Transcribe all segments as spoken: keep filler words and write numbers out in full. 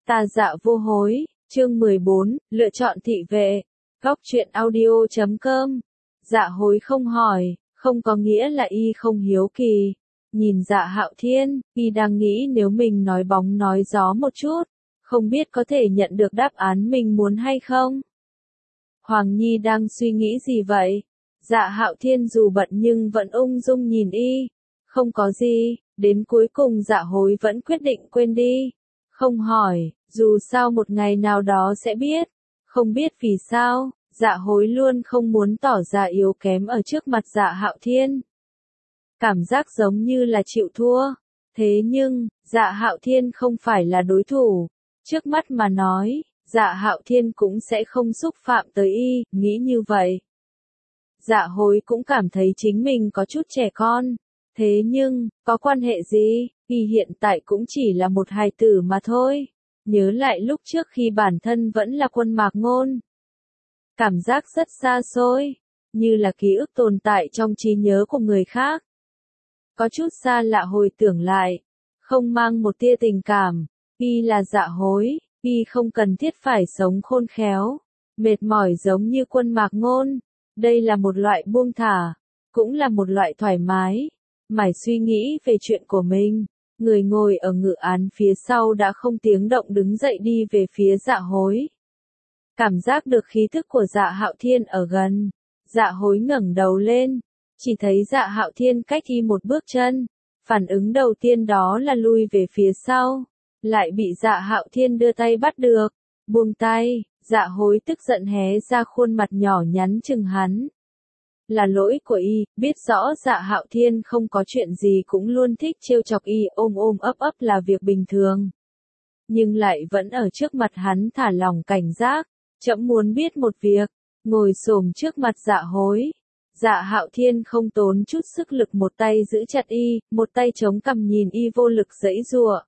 Ta dạ vô hối, chương mười bốn, lựa chọn thị vệ. Góc truyện audio chấm com. Dạ hối không hỏi, không có nghĩa là y không hiếu kỳ. Nhìn Dạ Hạo Thiên, y đang nghĩ nếu mình nói bóng nói gió một chút, không biết có thể nhận được đáp án mình muốn hay không. Hoàng Nhi đang suy nghĩ gì vậy? Dạ Hạo Thiên dù bận nhưng vẫn ung dung nhìn y. Không có gì, đến cuối cùng Dạ hối vẫn quyết định quên đi. Không hỏi, dù sao một ngày nào đó sẽ biết. Không biết vì sao, Dạ hối luôn không muốn tỏ ra yếu kém ở trước mặt Dạ Hạo Thiên. Cảm giác giống như là chịu thua. Thế nhưng, Dạ Hạo Thiên không phải là đối thủ. Trước mắt mà nói, Dạ Hạo Thiên cũng sẽ không xúc phạm tới y, nghĩ như vậy. Dạ hối cũng cảm thấy chính mình có chút trẻ con. Thế nhưng, có quan hệ gì, y hiện tại cũng chỉ là một hài tử mà thôi. Nhớ lại lúc trước khi bản thân vẫn là Quân Mạc Ngôn. Cảm giác rất xa xôi, như là ký ức tồn tại trong trí nhớ của người khác. Có chút xa lạ hồi tưởng lại, không mang một tia tình cảm, y là Dạ hối, y không cần thiết phải sống khôn khéo, mệt mỏi giống như Quân Mạc Ngôn. Đây là một loại buông thả, cũng là một loại thoải mái, mải suy nghĩ về chuyện của mình. Người ngồi ở ngự án phía sau đã không tiếng động đứng dậy đi về phía Dạ hối. Cảm giác được khí thức của Dạ Hạo Thiên ở gần, Dạ hối ngẩng đầu lên, chỉ thấy Dạ Hạo Thiên cách y một bước chân. Phản ứng đầu tiên đó là lui về phía sau, lại bị Dạ Hạo Thiên đưa tay bắt được. Buông tay, Dạ hối tức giận hé ra khuôn mặt nhỏ nhắn chừng hắn. Là lỗi của y, biết rõ Dạ Hạo Thiên không có chuyện gì cũng luôn thích trêu chọc y, ôm ôm ấp ấp là việc bình thường. Nhưng lại vẫn ở trước mặt hắn thả lỏng cảnh giác. Trẫm muốn biết một việc, ngồi xổm trước mặt Dạ hối. Dạ Hạo Thiên không tốn chút sức lực, một tay giữ chặt y, một tay chống cằm nhìn y vô lực giãy giụa.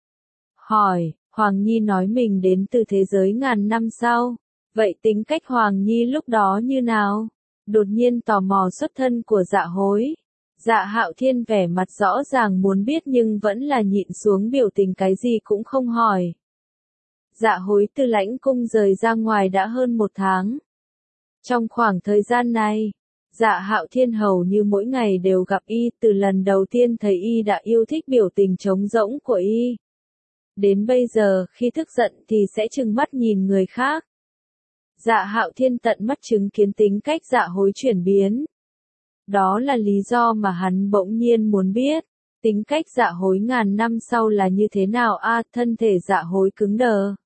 Hỏi, Hoàng Nhi nói mình đến từ thế giới ngàn năm sau. Vậy tính cách Hoàng Nhi lúc đó như nào? Đột nhiên tò mò xuất thân của Dạ hối. Dạ Hạo Thiên vẻ mặt rõ ràng muốn biết nhưng vẫn là nhịn xuống biểu tình, cái gì cũng không hỏi. Dạ hối từ lãnh cung rời ra ngoài đã hơn một tháng. Trong khoảng thời gian này, Dạ Hạo Thiên hầu như mỗi ngày đều gặp y, từ lần đầu tiên thấy y đã yêu thích biểu tình trống rỗng của y. Đến bây giờ khi tức giận thì sẽ trừng mắt nhìn người khác. Dạ Hạo Thiên tận mắt chứng kiến tính cách Dạ hối chuyển biến. Đó là lý do mà hắn bỗng nhiên muốn biết, tính cách Dạ hối ngàn năm sau là như thế nào. A, à, thân thể Dạ hối cứng đờ.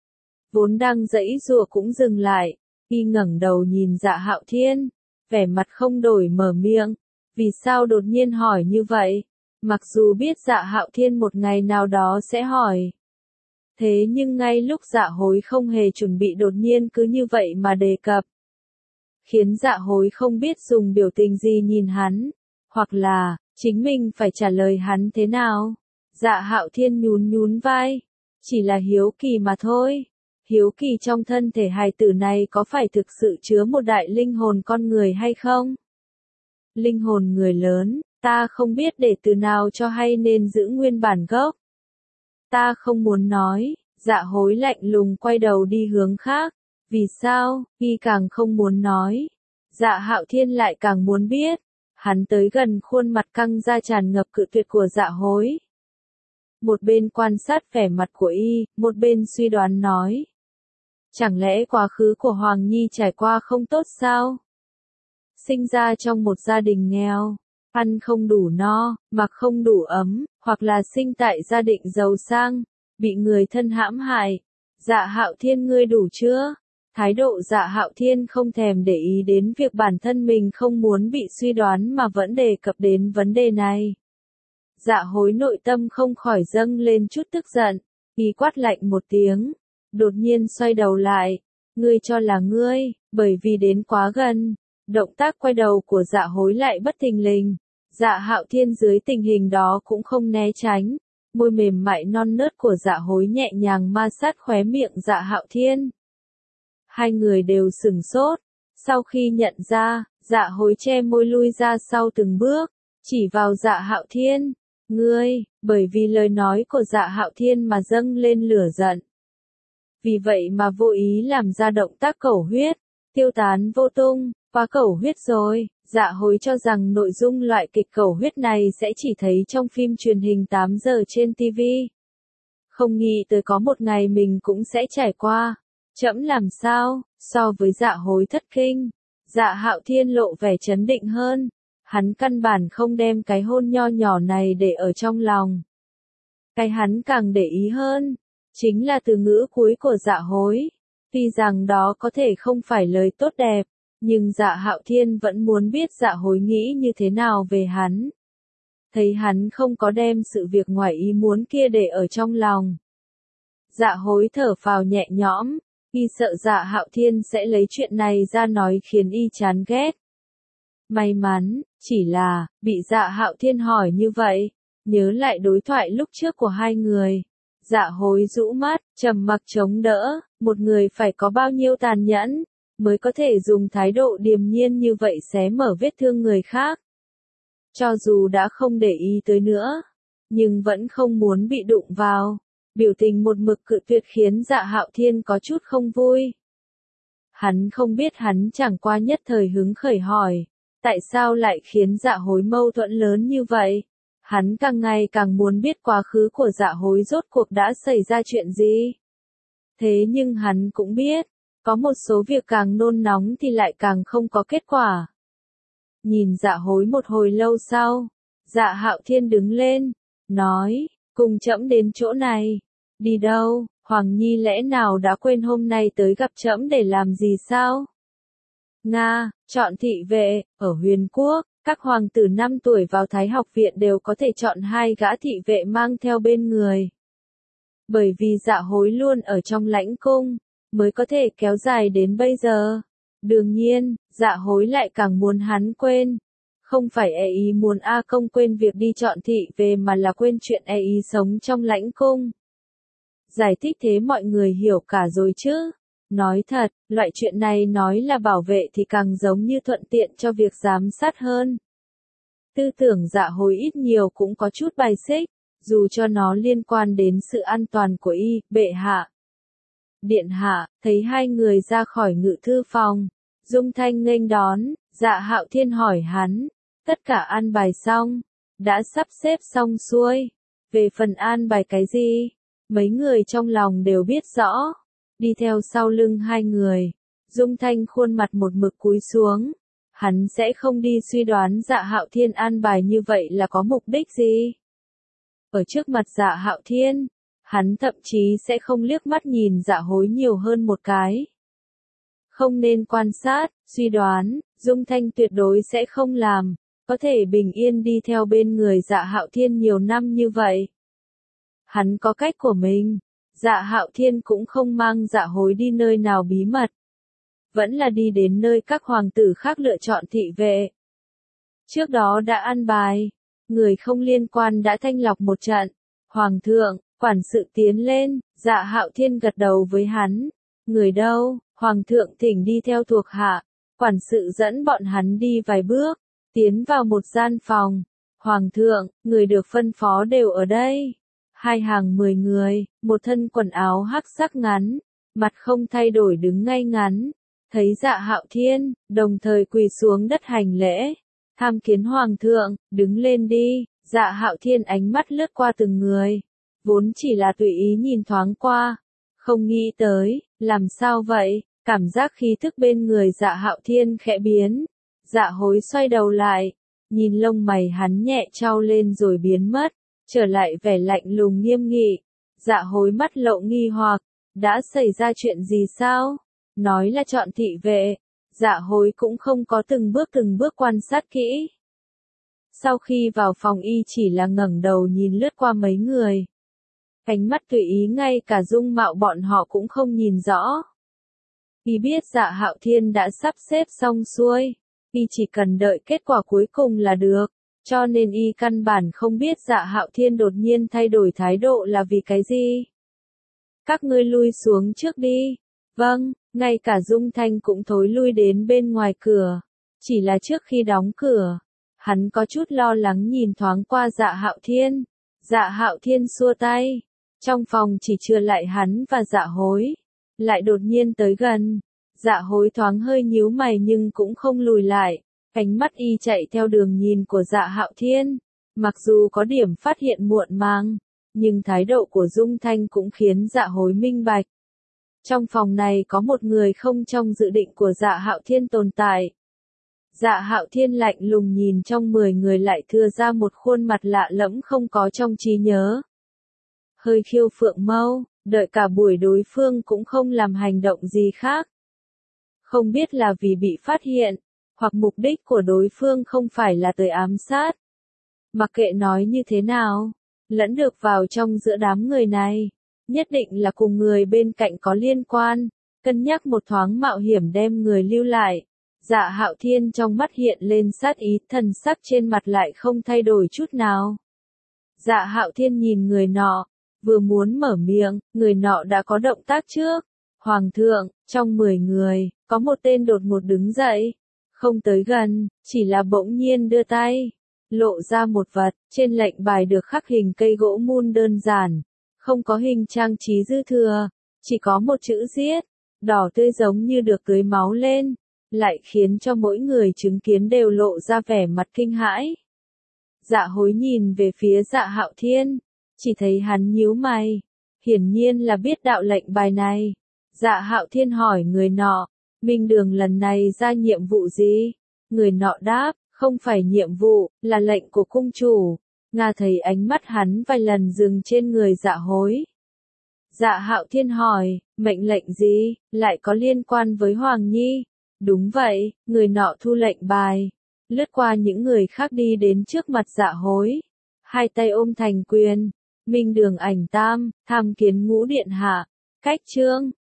Vốn đang giãy giụa cũng dừng lại, y ngẩng đầu nhìn Dạ Hạo Thiên, vẻ mặt không đổi mở miệng. Vì sao đột nhiên hỏi như vậy? Mặc dù biết Dạ Hạo Thiên một ngày nào đó sẽ hỏi. Thế nhưng ngay lúc Dạ hối không hề chuẩn bị đột nhiên cứ như vậy mà đề cập. Khiến Dạ hối không biết dùng biểu tình gì nhìn hắn, hoặc là, chính mình phải trả lời hắn thế nào. Dạ Hạo Thiên nhún nhún vai, chỉ là hiếu kỳ mà thôi. Hiếu kỳ trong thân thể hài tử này có phải thực sự chứa một đại linh hồn con người hay không? Linh hồn người lớn, ta không biết để từ nào cho hay nên giữ nguyên bản gốc. Ta không muốn nói. Dạ hối lạnh lùng quay đầu đi hướng khác. Vì sao? Y càng không muốn nói. Dạ Hạo Thiên lại càng muốn biết. Hắn tới gần khuôn mặt căng ra tràn ngập cự tuyệt của Dạ hối. Một bên quan sát vẻ mặt của y, một bên suy đoán nói. Chẳng lẽ quá khứ của Hoàng Nhi trải qua không tốt sao? Sinh ra trong một gia đình nghèo, ăn không đủ no, mặc không đủ ấm, hoặc là sinh tại gia đình giàu sang, bị người thân hãm hại. Dạ Hạo Thiên, ngươi đủ chưa? Thái độ Dạ Hạo Thiên không thèm để ý đến việc bản thân mình không muốn bị suy đoán mà vẫn đề cập đến vấn đề này. Dạ hối nội tâm không khỏi dâng lên chút tức giận, y quát lạnh một tiếng, đột nhiên xoay đầu lại. Ngươi cho là ngươi, bởi vì đến quá gần. Động tác quay đầu của Dạ hối lại bất thình lình. Dạ Hạo Thiên dưới tình hình đó cũng không né tránh. Môi mềm mại non nớt của Dạ hối nhẹ nhàng ma sát khóe miệng Dạ Hạo Thiên. Hai người đều sửng sốt. Sau khi nhận ra, Dạ hối che môi lui ra sau từng bước, chỉ vào Dạ Hạo Thiên. Ngươi, bởi vì lời nói của Dạ Hạo Thiên mà dâng lên lửa giận. vì vậy mà vô ý làm ra động tác cẩu huyết, tiêu tán vô tung, quá cẩu huyết rồi. Dạ hối cho rằng nội dung loại kịch cẩu huyết này sẽ chỉ thấy trong phim truyền hình tám giờ trên ti vi. Không nghĩ tới có một ngày mình cũng sẽ trải qua. Trẫm làm sao, so với dạ hối thất kinh, dạ hạo thiên lộ vẻ trấn định hơn. Hắn căn bản không đem cái hôn nho nhỏ này để ở trong lòng. Cái hắn càng để ý hơn, chính là từ ngữ cuối của dạ hối. Tuy rằng đó có thể không phải lời tốt đẹp, nhưng dạ hạo thiên vẫn muốn biết dạ hối nghĩ như thế nào về hắn. Thấy hắn không có đem sự việc ngoài ý muốn kia để ở trong lòng. Dạ hối thở phào nhẹ nhõm, y sợ dạ hạo thiên sẽ lấy chuyện này ra nói khiến y chán ghét. May mắn, chỉ là, bị dạ hạo thiên hỏi như vậy, nhớ lại đối thoại lúc trước của hai người. Dạ hối rũ mắt, trầm mặc chống đỡ, một người phải có bao nhiêu tàn nhẫn, mới có thể dùng thái độ điềm nhiên như vậy xé mở vết thương người khác. Cho dù đã không để ý tới nữa, nhưng vẫn không muốn bị đụng vào. Biểu tình một mực cự tuyệt khiến dạ hạo thiên có chút không vui. Hắn không biết hắn chẳng qua nhất thời hứng khởi hỏi, tại sao lại khiến dạ hối mâu thuẫn lớn như vậy? Hắn càng ngày càng muốn biết quá khứ của dạ hối rốt cuộc đã xảy ra chuyện gì. Thế nhưng hắn cũng biết, có một số việc càng nôn nóng thì lại càng không có kết quả. Nhìn dạ hối một hồi lâu sau, dạ hạo thiên đứng lên, nói, cùng trẫm đến chỗ này. Đi đâu, Hoàng Nhi lẽ nào đã quên hôm nay tới gặp trẫm để làm gì sao? Nga, chọn thị vệ, ở Huyền Quốc, các hoàng tử năm tuổi vào Thái học viện đều có thể chọn hai gã thị vệ mang theo bên người. Bởi vì dạ hối luôn ở trong lãnh cung, mới có thể kéo dài đến bây giờ. Đương nhiên, dạ hối lại càng muốn hắn quên. Không phải e ý muốn A Công quên việc đi chọn thị vệ mà là quên chuyện e ý sống trong lãnh cung. Giải thích thế mọi người hiểu cả rồi chứ. Nói thật, loại chuyện này nói là bảo vệ thì càng giống như thuận tiện cho việc giám sát hơn. Tư tưởng dạ hối ít nhiều cũng có chút bài xích, dù cho nó liên quan đến sự an toàn của y, bệ hạ. Điện hạ, thấy hai người ra khỏi ngự thư phòng, Dung Thanh nghênh đón, dạ hạo thiên hỏi hắn, tất cả an bài xong, đã sắp xếp xong xuôi, về phần an bài cái gì, mấy người trong lòng đều biết rõ, đi theo sau lưng hai người, Dung Thanh khuôn mặt một mực cúi xuống, hắn sẽ không đi suy đoán dạ hạo thiên an bài như vậy là có mục đích gì. Ở trước mặt dạ hạo thiên, hắn thậm chí sẽ không liếc mắt nhìn dạ hối nhiều hơn một cái. Không nên quan sát, suy đoán, Dung Thanh tuyệt đối sẽ không làm, có thể bình yên đi theo bên người dạ hạo thiên nhiều năm như vậy. Hắn có cách của mình, dạ hạo thiên cũng không mang dạ hối đi nơi nào bí mật. Vẫn là đi đến nơi các hoàng tử khác lựa chọn thị vệ. Trước đó đã an bài, người không liên quan đã thanh lọc một trận. Hoàng thượng, quản sự tiến lên, dạ hạo thiên gật đầu với hắn. Người đâu, hoàng thượng thỉnh đi theo thuộc hạ. Quản sự dẫn bọn hắn đi vài bước, tiến vào một gian phòng. Hoàng thượng, người được phân phó đều ở đây. Hai hàng mười người, một thân quần áo hắc sắc ngắn, mặt không thay đổi đứng ngay ngắn. Thấy dạ hạo thiên, đồng thời quỳ xuống đất hành lễ. Tham kiến hoàng thượng, đứng lên đi. Dạ hạo thiên ánh mắt lướt qua từng người. Vốn chỉ là tùy ý nhìn thoáng qua. Không nghĩ tới, làm sao vậy? Cảm giác khí thức bên người dạ hạo thiên khẽ biến. Dạ hối xoay đầu lại. Nhìn lông mày hắn nhẹ trao lên rồi biến mất. Trở lại vẻ lạnh lùng nghiêm nghị. Dạ hối mắt lộ nghi hoặc. Đã xảy ra chuyện gì sao? Nói là chọn thị vệ. Dạ hối cũng không có từng bước từng bước quan sát kỹ. Sau khi vào phòng y chỉ là ngẩng đầu nhìn lướt qua mấy người. Ánh mắt tùy ý ngay cả dung mạo bọn họ cũng không nhìn rõ. Y biết dạ hạo thiên đã sắp xếp xong xuôi. Y chỉ cần đợi kết quả cuối cùng là được. Cho nên y căn bản không biết dạ hạo thiên đột nhiên thay đổi thái độ là vì cái gì. Các ngươi lui xuống trước đi. Vâng, ngay cả Dung Thanh cũng thối lui đến bên ngoài cửa. Chỉ là trước khi đóng cửa, hắn có chút lo lắng nhìn thoáng qua dạ hạo thiên. Dạ hạo thiên xua tay. Trong phòng chỉ chừa lại hắn và dạ hối. lại đột nhiên tới gần. Dạ hối thoáng hơi nhíu mày nhưng cũng không lùi lại, ánh mắt y chạy theo đường nhìn của Dạ Hạo Thiên. Mặc dù có điểm phát hiện muộn màng, nhưng thái độ của Dung Thanh cũng khiến Dạ hối minh bạch. Trong phòng này có một người không trong dự định của Dạ Hạo Thiên tồn tại. Dạ Hạo Thiên lạnh lùng nhìn trong mười người lại thưa ra một khuôn mặt lạ lẫm không có trong trí nhớ. Hơi khiêu phượng mâu, đợi cả buổi đối phương cũng không làm hành động gì khác. Không biết là vì bị phát hiện, hoặc mục đích của đối phương không phải là tới ám sát. Mặc kệ nói như thế nào, lẫn được vào trong giữa đám người này, nhất định là cùng người bên cạnh có liên quan, cân nhắc một thoáng mạo hiểm đem người lưu lại. Dạ Hạo Thiên trong mắt hiện lên sát ý, thần sắc trên mặt lại không thay đổi chút nào. Dạ Hạo Thiên nhìn người nọ, vừa muốn mở miệng, người nọ đã có động tác trước. Hoàng thượng, trong mười người, có một tên đột ngột đứng dậy, không tới gần, chỉ là bỗng nhiên đưa tay, lộ ra một vật, trên lệnh bài được khắc hình cây gỗ mun đơn giản, không có hình trang trí dư thừa, chỉ có một chữ giết, đỏ tươi giống như được tưới máu lên, lại khiến cho mỗi người chứng kiến đều lộ ra vẻ mặt kinh hãi. Dạ hối nhìn về phía Dạ Hạo Thiên, chỉ thấy hắn nhíu mày, hiển nhiên là biết đạo lệnh bài này. Dạ Hạo Thiên hỏi người nọ, Minh Đường lần này ra nhiệm vụ gì? Người nọ đáp, không phải nhiệm vụ, là lệnh của cung chủ. Nga thấy ánh mắt hắn vài lần dừng trên người Dạ hối. Dạ Hạo Thiên hỏi, mệnh lệnh gì, lại có liên quan với Hoàng Nhi? Đúng vậy, người nọ thu lệnh bài, lướt qua những người khác đi đến trước mặt Dạ hối. Hai tay ôm thành quyền, Minh Đường ảnh tam, tham kiến ngũ điện hạ. Cách chương